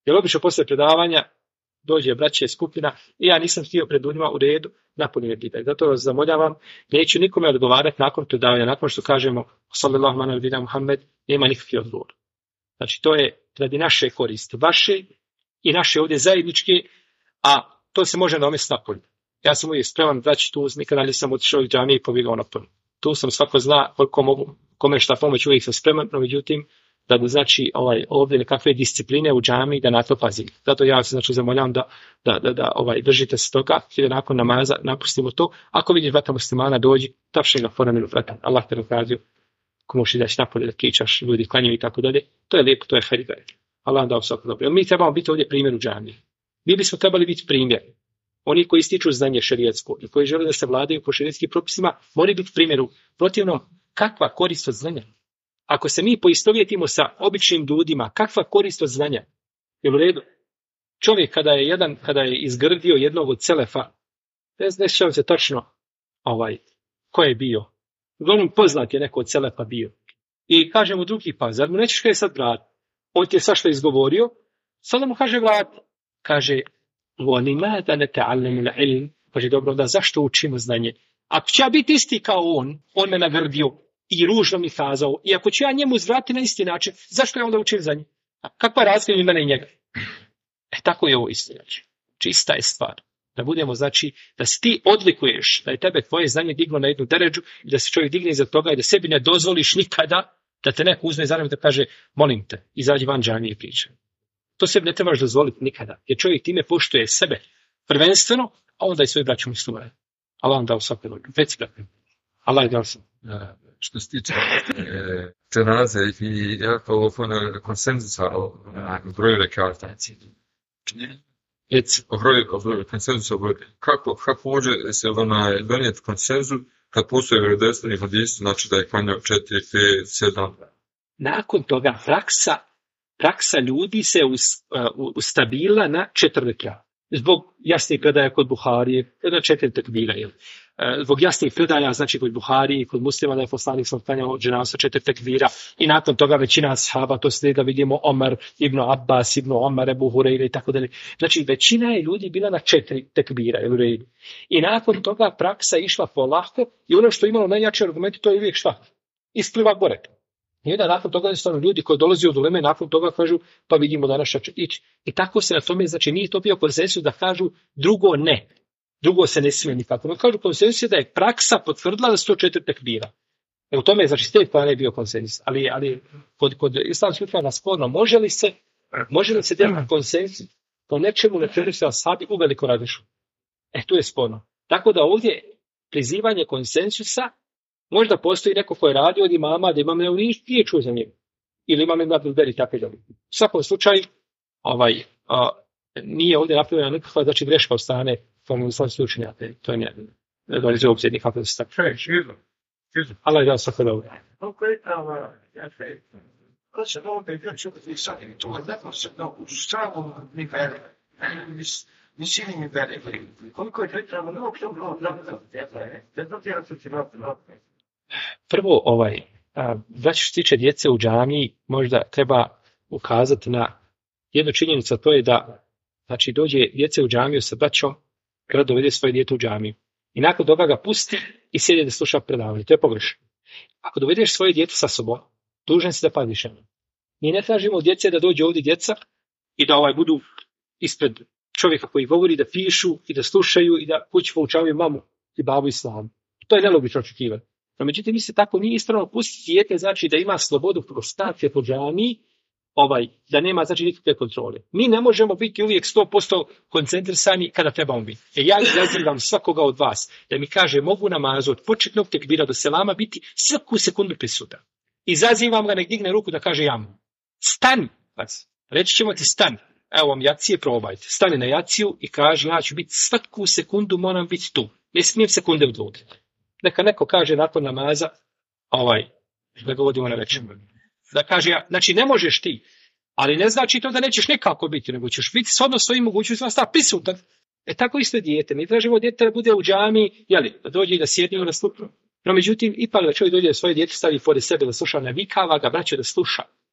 Jer obično posle predavanja dođe braće skupina i ja nisam htio pred ljudima u redu napuniti pitanje. Zato vas zamoljavam, neću nikome odgovarati nakon predavanja, nakon što kažemo sallallahu alejhi ve Muhammed, nema nikakvi odgovor. Znači to je radi naše koristi, vaše i naše ovdje zajedničke, a to se može namjestiti napolje. Ja sam uvijek spreman braći tu, nikada nisam otišao iz džamije i pobjegao napolje. Tu sam svako zna koliko mogu, kome šta pomoć, uvijek sam spreman, no međutim, da znači ovdje nekakve discipline u džamiji da na to pazi. Zato ja se znači zamoljavam da držite se toga i da nakon namaza napustimo to. Ako vidiš brata muslimana dođi, tapši ga foramenu brata. Allah te nakazio, ko možeš izaći napolje da kričaš, ljudi klanjaju i tako dalje. To je lijepo, to je hajde. Allah vam dao svako dobro. Mi trebamo biti ovdje primjer u džamiji. Mi bismo trebali biti primjer. Oni koji stiču znanje šerijatsko i koji žele da se vladaju po šerijatskim propisima, moraju biti primjeru. Protivno, kakva korist od znanja? Ako se mi poistovjetimo sa običnim ljudima, kakva korist od znanja? Je u redu? Čovjek kada je izgrdio jednog od selefa, ne znam se tačno ko je bio. Uglavnom poznat je neko od selefa bio. I kaže mu drugi, pa zar mu nećeš kaj sad vrat? On ti je svašta izgovorio, sada mu kaže vrat. Kaže, وَلِمَادَ نَتَعَلَّمُ الْعِلْمِ. Kaže, dobro, da zašto učimo znanje? Ako će ja biti isti kao on me nagrdio i ružno mi kazao, i ako ću ja njemu uzvratiti na isti način, zašto ja onda učim za nje? A kakva razlika između mene i njega? Tako je ovo istina. Čista je stvar. Da budemo, znači, da si ti odlikuješ, da je tebe tvoje znanje diglo na jednu deređu i da se čovjek digne iza toga i da sebi ne dozvoliš nikada da te neko uzme za rame i da kaže, molim te, izađi van džamije i pričaj. To sebi ne trebaš dozvoliti nikada, jer čovjek time poštuje sebe prvenstveno, a onda i svoje braće muslimane. Allah vam dao svake dobro. Reci, brate. Allah je dao sam. Što se tiče dženaze i jako konsenzusa o broju rekata. O broju konsenzusa, kako može se donijeti konsenzus kad postoje vjerodostojni hadisi, znači da je klanjao 4, 5, 7. Nakon toga praksa ljudi se ustabila na 4 rekata. Zbog jasnih predaja kod Buharije, na 4 tekbira. Zbog jasnih predaja, znači kod Buharije, kod muslima da je poslanik sam klanjao dženazu 4 tekbira. I nakon toga većina ashaba, to slijeda vidimo Omer, Ibn Abbas, Ibn Omar, Ebu Hureyre i tako dalje. Znači većina je ljudi bila na 4 tekbira. I nakon toga praksa išla polako i ono što je imalo najjači argumenti, to je uvijek šta? Ispliva gore. I onda nakon toga jednostavno ljudi koji dolaze od uleme, nakon toga kažu, pa vidimo danas šta će ići. I tako se na tome, znači nije to bio konsensus da kažu drugo ne. Drugo se ne smije nikako. No kažu konsensus je da je praksa potvrdila da su to 4 tekbira. U tome, znači, s te strane je bio konsensus. Ali kod islamskih učenjaka sporno, može li se delati konsensus po nečemu na čemu se ashabi uveliko različu? Tu je sporno. Tako da ovdje prizivanje konsensusa, možda postoji neko ko je radio od imama, da imam nije čuo za njega. Ili imam Ibn Abdul tako da. U svakom slučaju, nije ovdje napravljena nikakva, znači, greška od strane islamskih učenjaka. To je ne dolazi u obzir nikako da se tako. Allah je dao svako dobro. Prvo, znači što se tiče djece u džamiji, možda treba ukazati na jednu činjenicu, a to je da, znači, dođe djece u džamiju sa braćom, kada dovede svoje dijete u džamiju. I nakon toga ga pusti i sjedi da sluša predavanje. To je pogrešno. Ako dovedeš svoje dijete sa sobom, dužan si da paziš na njega. Mi ne tražimo od djece da dođe ovdje djeca i da budu ispred čovjeka koji govori, da pišu i da slušaju i da kući poučavaju mamu i babu islamu. To je nelogično očekivati. No, međutim, mi se tako nije ispravno pustiti dijete, znači da ima slobodu prostacije po džamiji, da nema, znači, nikakve kontrole. Mi ne možemo biti uvijek 100% koncentrisani kada trebamo biti. Ja izazivam svakoga od vas da mi kaže mogu namazu od početnog tekbira do selama biti svaku sekundu prisutan. Izazivam ga, nek digne ruku da kaže jamu. Stani! Reći ćemo ti stani. Evo vam jacije, probajte. Stani na jaciju i kaže ja ću biti svaku sekundu, moram biti tu. Ne smijem sekunde odluditi. Neka neko kaže nakon namaza, da ga vodimo na večer. Da kaže, znači ne možeš ti, ali ne znači to da nećeš nekako biti, nego ćeš biti shodno svojim mogućnostima sta prisutan. Tako isto je dijete. Mi tražimo dijete da bude u džamiji, da dođe i da sjedne na slupu. No međutim, ipak da čovjek dođe da svoje dijete stavi pored sebe da sluša, navikava ga braće da sluša.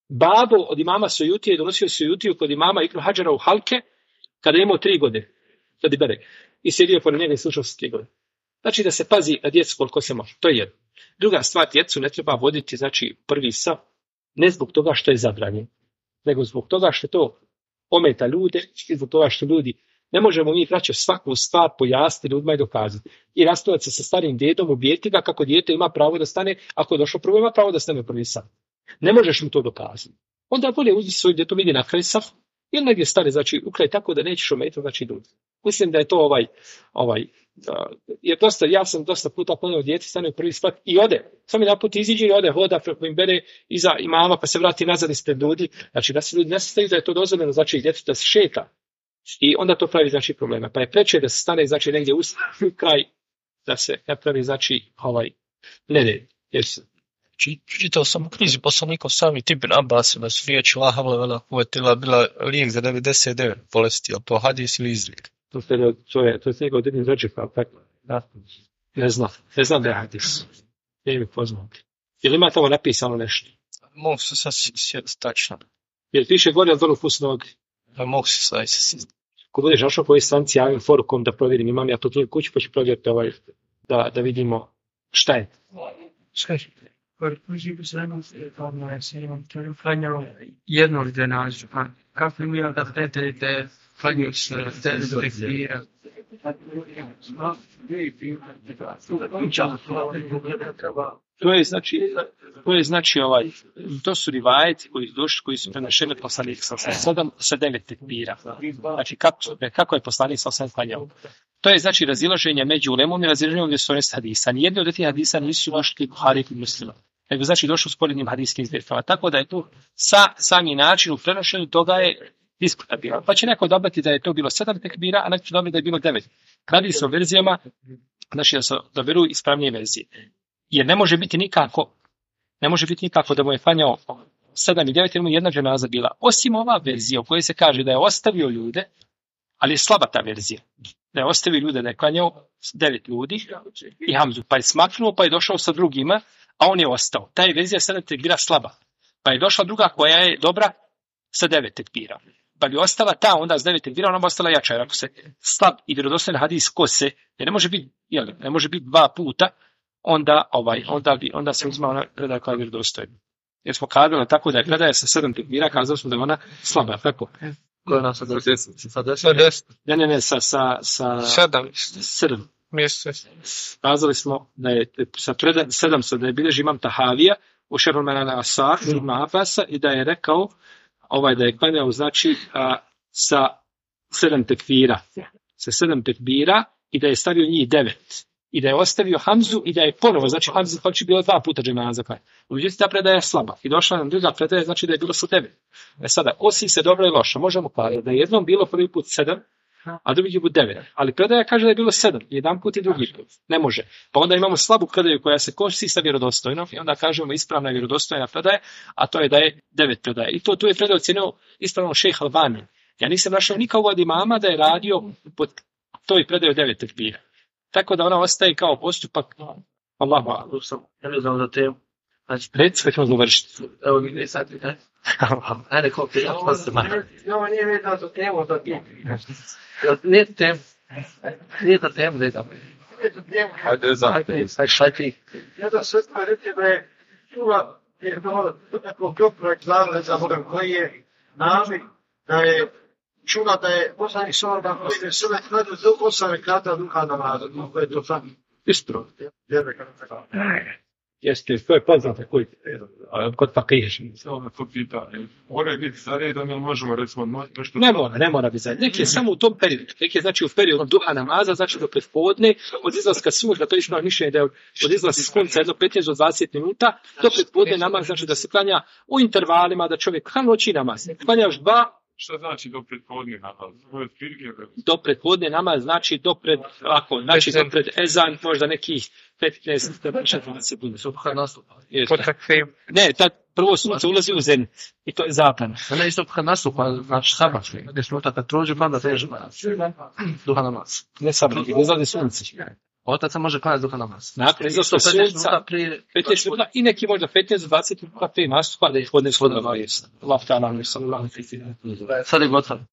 Babo od imama Sujutije donosio Sujutiju kod imama Ibn Hadžara u Halke kada je imao 3 godine. Kada bere. I sjedio pored njega i slušao se 3 godine. Znači da se pazi na djecu koliko se može. To je jedno. Druga stvar, djecu ne treba voditi, znači prvi saf, ne zbog toga što je zabranjeno, nego zbog toga što to ometa ljude i zbog toga što ljudi, ne možemo mi vraćati svaku stvar pojasniti ljudima i dokazati. I raspravljati se sa starim djedom, ubijeti ga kako dijete ima pravo da stane, ako je došlo prvo ima pravo da stane prvi saf. Ne možeš mu to dokazati. Onda bolje uzmi svoj djetom, idi na kraj saf, ili negdje stane, znači ukraj tako da nećeš ometati, znači ljudi. Mislim da je to jer ja sam dosta puta ponio djeci, stane u prvi saf i ode. Samo jedan put iziđe i ode, hoda, im bere iza imama, pa se vrati nazad ispred ljudi. Znači da se ljudi ne staju da je to dozvoljeno, znači djecu da se šeta. I onda to pravi, znači, problema. Pa je preče da se stane, znači, negdje u kraj, da se ne pravi, znači, nered. Čitao sam u knjizi poslanikov sami Ibn Abbas, da su riječi la havla vela kuvvete bila lijek za 99 bolesti, ali to hadis ili izlijek? To je njegov dedin Ređep, ali tako. Ne znam da je hadis. Ne mi poznati. Ili ima tamo napisano nešto? Mogu se sad sjeti tačno. Jer piše gore od vrlo pusnog. Mogu se sad sjeti. Ako budeš našao koji stranci, javim forukom da provjerim, imam ja to tu kuću, pa ću provjeriti da vidimo šta je. Skaži. Jedno li denažu, kako mi je da predete klanjući te direktive. To su rivajeti koji su prenašeni od poslanika sa 9 tekbira. Znači, kako je poslanik sa 7 klanjao? To je, znači, razilaženje među ulemom i razilaženje gdje su hadisa. Nijedni od tih hadisa nisu došli Buhari i Muslima, nego, znači, došli u sporednim hadijskim zbirkama. Tako da je to sami način u prenošenju toga je diskutabilan. Pa će neko odabrati da je to bilo 7 tekbira, a neko će odabrati da je bilo 9. Radi se o verzijama, znači da se odaberu ispravnije verzije. Jer ne može biti nikako da mu je klanjao 7 i 9, jer mu jedna dženaza bila. Osim ova verzija u kojoj se kaže da je ostavio ljude, ali je slaba ta verzija. Da je ostavio ljude, da je klanjao 9 ljudi i Hamzu, pa je smaknuo, pa je došao sa drugima, a on je ostao. Ta je verzija 7 tekbira slaba. Pa je došla druga koja je dobra sa 9 tekbira. Pa bi ostala ta onda s 9 tekbira, ona bi ostala jača. Jer ako se slab i vjerodostojan hadis kose, jer ne može biti 2 puta, onda se uzma ona predaja koja je vjerodostojna. Jer smo kazali tako da je predaja sa 7 tekbira, kazali smo da je ona slaba, tako? Koja je nas sa 10? Ne, sa 7. Kazali smo da je sa 700 da je bilježi imam Tahavija u Šerulmena Asar Ibn Abasa i da je rekao da je klanjao, znači, sa 7 tekbira. Sa 7 tekbira i da je stavio njih 9. I da je ostavio Hamzu i da je ponovo, znači Hamzu znači bilo 2 puta dženaza. Uđutim, ta predaja je slaba. I došla nam druga predaja, znači da je bilo sa 9. Sada, osim se dobro i loša, možemo kazati da je jednom bilo prvi put 7, a drugi put 9. Ali predaja kaže da je bilo 7, jedan put i drugi put. Ne može. Pa onda imamo slabu predaju koja se kosi sa vjerodostojnom i onda kažemo ispravna vjerodostojna predaja, a to je da je 9 predaja. I tu je predaja ocjenio ispravno šejh Albani. Ja nisam našao nikog od imama da je radio pod toj predaju 9 tekbira. Tako da ona ostaje kao postupak. Allahu akbar. Ja ne znam za temu. Znači, recimo ćemo završiti. Evo mi ne sad, ajde kao ti, ja se manje. Ovo nije vezano za temu, za temu. Nije tem. Nije za temu, ne znam. Ajde, Šajti. Ja da sve smo rekli da je čula, je bilo nekog projekt zavljena za Bogom koji je nami, da je čula da je poslanik Salman koji je sve kredo do 8 rekata duha namaza. To je to sam ispravno. Jeste, to je poznato kod fakih. Samo to pitanje. Mora biti za redom, ili možemo recimo nešto... Ne mora biti za redom. Nek je samo u tom periodu. Nek je znači u periodu duha namaza, znači do pretpodne, od izlaska sunca, to je ispravno mišljenje da je od izlaska sunca jedno 15 do 20 minuta, do pretpodne namaz, znači da se klanja u intervalima, da čovjek klanja noći namaz. Klanja još 2. Šta znači do pretpodne namaz? Do pretpodne namaz znači do pred ezan, možda nekih 15-20 sekundi. Ne, tad prvo sunce ulazi u zenit i to je zaplan. Ne, isto kad nastupa, znači sabat, gdje smo kad prođe, pa da teže duha namaz. Ne sabat, ne izlazi sunce. Otac se može klanjati duha namaz. Nakon izašla sunca, prije 15 minuta i neki možda 15-20 minuta prije nastupa da ih odnesu na obavijest. Allah ta'ala, sallallahu alejhi ve sellem. sad je gotovo.